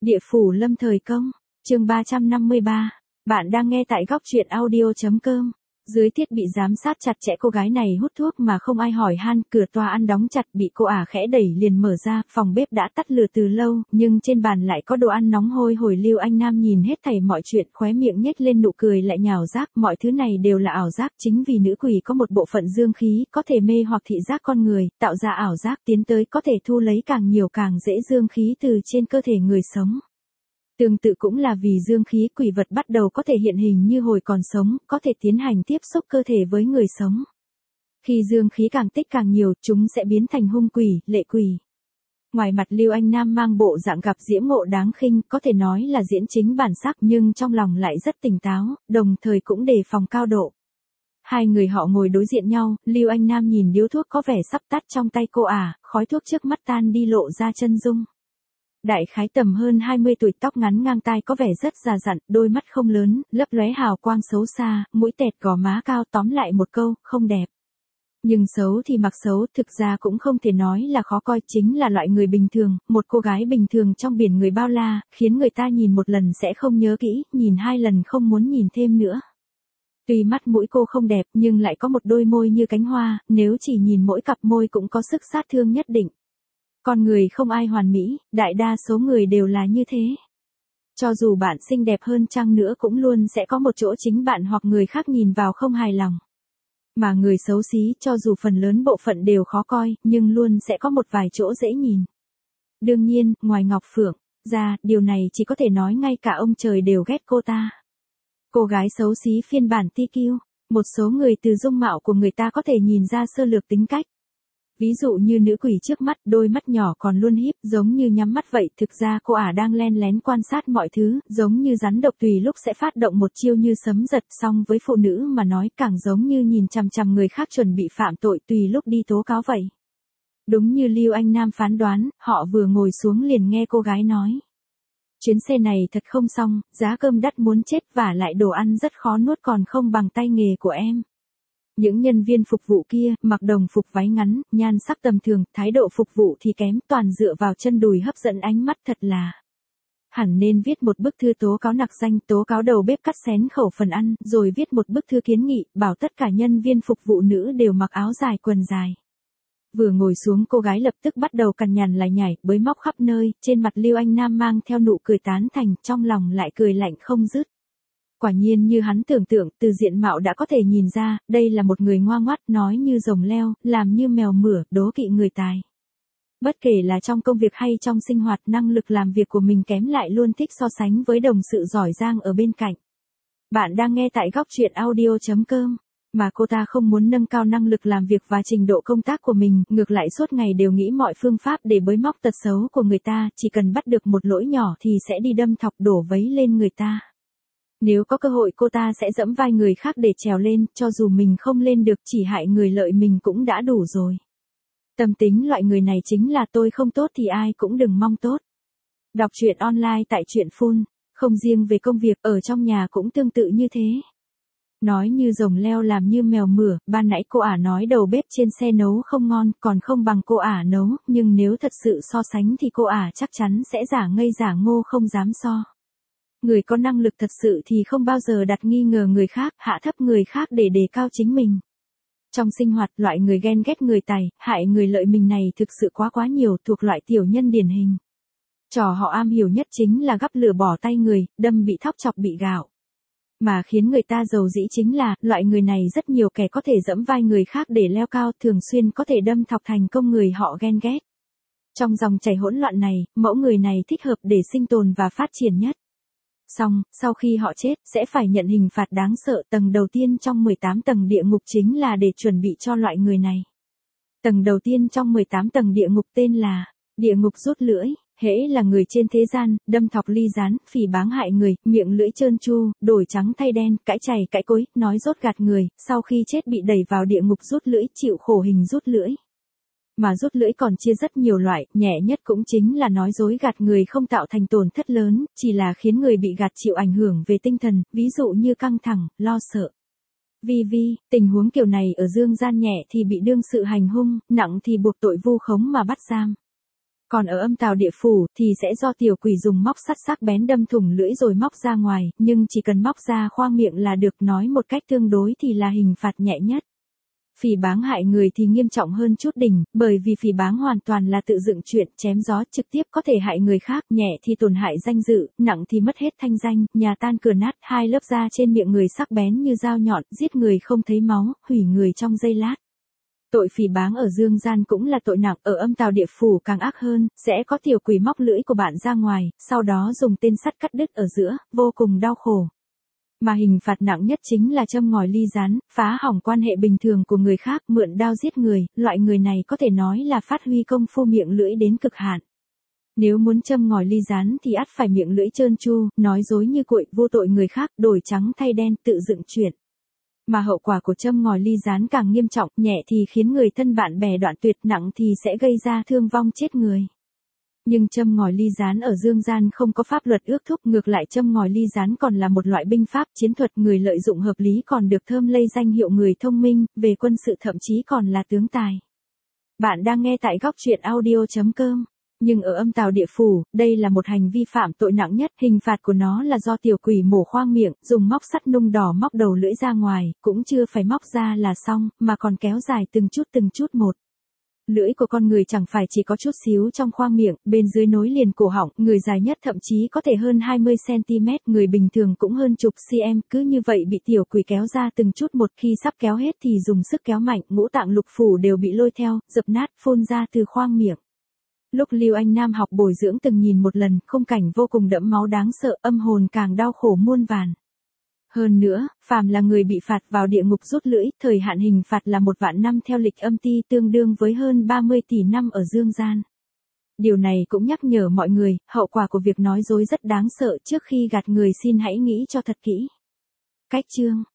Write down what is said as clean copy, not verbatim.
Địa phủ lâm thời công, chương 353. Bạn đang nghe tại góc truyện audio.com. Dưới thiết bị giám sát chặt chẽ cô gái này hút thuốc mà không ai hỏi han, cửa toa ăn đóng chặt bị cô ả khẽ đẩy liền mở ra, phòng bếp đã tắt lửa từ lâu, nhưng trên bàn lại có đồ ăn nóng hôi hổi. Lưu Anh Nam nhìn hết thảy mọi chuyện, khóe miệng nhếch lên nụ cười lại nhào giác, mọi thứ này đều là ảo giác, chính vì nữ quỷ có một bộ phận dương khí, có thể mê hoặc thị giác con người, tạo ra ảo giác tiến tới có thể thu lấy càng nhiều càng dễ dương khí từ trên cơ thể người sống. Tương tự cũng là vì dương khí quỷ vật bắt đầu có thể hiện hình như hồi còn sống, có thể tiến hành tiếp xúc cơ thể với người sống. Khi dương khí càng tích càng nhiều, chúng sẽ biến thành hung quỷ, lệ quỷ. Ngoài mặt Lưu Anh Nam mang bộ dạng gặp diễm ngộ đáng khinh, có thể nói là diễn chính bản sắc, nhưng trong lòng lại rất tỉnh táo, đồng thời cũng đề phòng cao độ. Hai người họ ngồi đối diện nhau, Lưu Anh Nam nhìn điếu thuốc có vẻ sắp tắt trong tay cô ả, khói thuốc trước mắt tan đi lộ ra chân dung. Đại khái tầm hơn 20 tuổi, tóc ngắn ngang tai, có vẻ rất già dặn, đôi mắt không lớn, lấp lóe hào quang xấu xa, mũi tẹt, gò má cao, tóm lại một câu, không đẹp. Nhưng xấu thì mặc xấu, thực ra cũng không thể nói là khó coi, chính là loại người bình thường, một cô gái bình thường trong biển người bao la, khiến người ta nhìn một lần sẽ không nhớ kỹ, nhìn hai lần không muốn nhìn thêm nữa. Tuy mắt mũi cô không đẹp nhưng lại có một đôi môi như cánh hoa, nếu chỉ nhìn mỗi cặp môi cũng có sức sát thương nhất định. Con người không ai hoàn mỹ, đại đa số người đều là như thế. Cho dù bạn xinh đẹp hơn chăng nữa cũng luôn sẽ có một chỗ chính bạn hoặc người khác nhìn vào không hài lòng. Mà người xấu xí cho dù phần lớn bộ phận đều khó coi, nhưng luôn sẽ có một vài chỗ dễ nhìn. Đương nhiên, ngoài Ngọc Phượng ra, điều này chỉ có thể nói ngay cả ông trời đều ghét cô ta. Cô gái xấu xí phiên bản TQ, một số người từ dung mạo của người ta có thể nhìn ra sơ lược tính cách. Ví dụ như nữ quỷ trước mắt, đôi mắt nhỏ còn luôn híp, giống như nhắm mắt vậy, thực ra cô ả đang len lén quan sát mọi thứ, giống như rắn độc tùy lúc sẽ phát động một chiêu như sấm giật, song với phụ nữ mà nói càng giống như nhìn chằm chằm người khác chuẩn bị phạm tội tùy lúc đi tố cáo vậy. Đúng như Lưu Anh Nam phán đoán, họ vừa ngồi xuống liền nghe cô gái nói. Chuyến xe này thật không xong, giá cơm đắt muốn chết và lại đồ ăn rất khó nuốt còn không bằng tay nghề của em. Những nhân viên phục vụ kia, mặc đồng phục váy ngắn, nhan sắc tầm thường, thái độ phục vụ thì kém, toàn dựa vào chân đùi hấp dẫn ánh mắt, thật là. Hẳn nên viết một bức thư tố cáo nặc danh, tố cáo đầu bếp cắt xén khẩu phần ăn, rồi viết một bức thư kiến nghị, bảo tất cả nhân viên phục vụ nữ đều mặc áo dài quần dài. Vừa ngồi xuống cô gái lập tức bắt đầu cằn nhằn lại nhảy, bới móc khắp nơi, trên mặt Lưu Anh Nam mang theo nụ cười tán thành, trong lòng lại cười lạnh không dứt. Quả nhiên như hắn tưởng tượng, từ diện mạo đã có thể nhìn ra, đây là một người ngoan ngoắt, nói như rồng leo, làm như mèo mửa, đố kỵ người tài. Bất kể là trong công việc hay trong sinh hoạt, năng lực làm việc của mình kém lại luôn thích so sánh với đồng sự giỏi giang ở bên cạnh. Bạn đang nghe tại góc truyện audio.com. Mà cô ta không muốn nâng cao năng lực làm việc và trình độ công tác của mình, ngược lại suốt ngày đều nghĩ mọi phương pháp để bới móc tật xấu của người ta, chỉ cần bắt được một lỗi nhỏ thì sẽ đi đâm thọc đổ vấy lên người ta. Nếu có cơ hội cô ta sẽ giẫm vai người khác để trèo lên, cho dù mình không lên được chỉ hại người lợi mình cũng đã đủ rồi. Tâm tính loại người này chính là tôi không tốt thì ai cũng đừng mong tốt. Đọc truyện online tại truyện Phun, không riêng về công việc, ở trong nhà cũng tương tự như thế. Nói như rồng leo làm như mèo mửa, ban nãy cô ả nói đầu bếp trên xe nấu không ngon, còn không bằng cô ả nấu, nhưng nếu thật sự so sánh thì cô ả chắc chắn sẽ giả ngây giả ngô không dám so. Người có năng lực thật sự thì không bao giờ đặt nghi ngờ người khác, hạ thấp người khác để đề cao chính mình. Trong sinh hoạt, loại người ghen ghét người tài, hại người lợi mình này thực sự quá nhiều, thuộc loại tiểu nhân điển hình. Trò họ am hiểu nhất chính là gắp lửa bỏ tay người, đâm bị thóc chọc bị gạo. Mà khiến người ta giàu dĩ chính là, loại người này rất nhiều kẻ có thể giẫm vai người khác để leo cao, thường xuyên có thể đâm thọc thành công người họ ghen ghét. Trong dòng chảy hỗn loạn này, mẫu người này thích hợp để sinh tồn và phát triển nhất. Xong, sau khi họ chết, sẽ phải nhận hình phạt đáng sợ. Tầng đầu tiên trong 18 tầng địa ngục chính là để chuẩn bị cho loại người này. Tầng đầu tiên trong 18 tầng địa ngục tên là địa ngục rút lưỡi. Hễ là người trên thế gian, đâm thọc ly gián, phỉ báng hại người, miệng lưỡi trơn tru, đổi trắng thay đen, cãi chày cãi cối, nói dốt gạt người, sau khi chết bị đẩy vào địa ngục rút lưỡi, chịu khổ hình rút lưỡi. Mà rút lưỡi còn chia rất nhiều loại, nhẹ nhất cũng chính là nói dối gạt người không tạo thành tổn thất lớn, chỉ là khiến người bị gạt chịu ảnh hưởng về tinh thần, ví dụ như căng thẳng, lo sợ. Tình huống kiểu này ở dương gian nhẹ thì bị đương sự hành hung, nặng thì buộc tội vu khống mà bắt giam. Còn ở âm tào địa phủ thì sẽ do tiểu quỷ dùng móc sắt sắc bén đâm thủng lưỡi rồi móc ra ngoài, nhưng chỉ cần móc ra khoang miệng là được, nói một cách tương đối thì là hình phạt nhẹ nhất. Phỉ báng hại người thì nghiêm trọng hơn chút đỉnh, bởi vì phỉ báng hoàn toàn là tự dựng chuyện, chém gió, trực tiếp có thể hại người khác, nhẹ thì tổn hại danh dự, nặng thì mất hết thanh danh, nhà tan cửa nát, hai lớp da trên miệng người sắc bén như dao nhọn, giết người không thấy máu, hủy người trong giây lát. Tội phỉ báng ở dương gian cũng là tội nặng, ở âm tào địa phủ càng ác hơn, sẽ có tiểu quỷ móc lưỡi của bạn ra ngoài, sau đó dùng tên sắt cắt đứt ở giữa, vô cùng đau khổ. Mà hình phạt nặng nhất chính là châm ngòi ly gián, phá hỏng quan hệ bình thường của người khác, mượn đao giết người, loại người này có thể nói là phát huy công phu miệng lưỡi đến cực hạn. Nếu muốn châm ngòi ly gián thì ắt phải miệng lưỡi trơn tru, nói dối như cuội, vô tội người khác, đổi trắng thay đen, tự dựng chuyện. Mà hậu quả của châm ngòi ly gián càng nghiêm trọng, nhẹ thì khiến người thân bạn bè đoạn tuyệt, nặng thì sẽ gây ra thương vong chết người. Nhưng châm ngòi ly gián ở dương gian không có pháp luật ước thúc, ngược lại châm ngòi ly gián còn là một loại binh pháp chiến thuật, người lợi dụng hợp lý còn được thơm lây danh hiệu người thông minh, về quân sự thậm chí còn là tướng tài. Bạn đang nghe tại góc truyện audio.com. Nhưng ở âm tào địa phủ, đây là một hành vi phạm tội nặng nhất, hình phạt của nó là do tiểu quỷ mổ khoang miệng, dùng móc sắt nung đỏ móc đầu lưỡi ra ngoài, cũng chưa phải móc ra là xong, mà còn kéo dài từng chút một. Lưỡi của con người chẳng phải chỉ có chút xíu trong khoang miệng, bên dưới nối liền cổ họng, người dài nhất thậm chí có thể hơn 20cm, người bình thường cũng hơn chục cm, cứ như vậy bị tiểu quỷ kéo ra từng chút một, khi sắp kéo hết thì dùng sức kéo mạnh, ngũ tạng lục phủ đều bị lôi theo, dập nát, phun ra từ khoang miệng. Lúc Lưu Anh Nam học bồi dưỡng từng nhìn một lần, khung cảnh vô cùng đẫm máu đáng sợ, âm hồn càng đau khổ muôn vàn. Hơn nữa, phàm là người bị phạt vào địa ngục rút lưỡi, thời hạn hình phạt là 1 vạn năm theo lịch âm ty, tương đương với hơn 30 tỷ năm ở dương gian. Điều này cũng nhắc nhở mọi người, hậu quả của việc nói dối rất đáng sợ, trước khi gạt người xin hãy nghĩ cho thật kỹ. Cách chương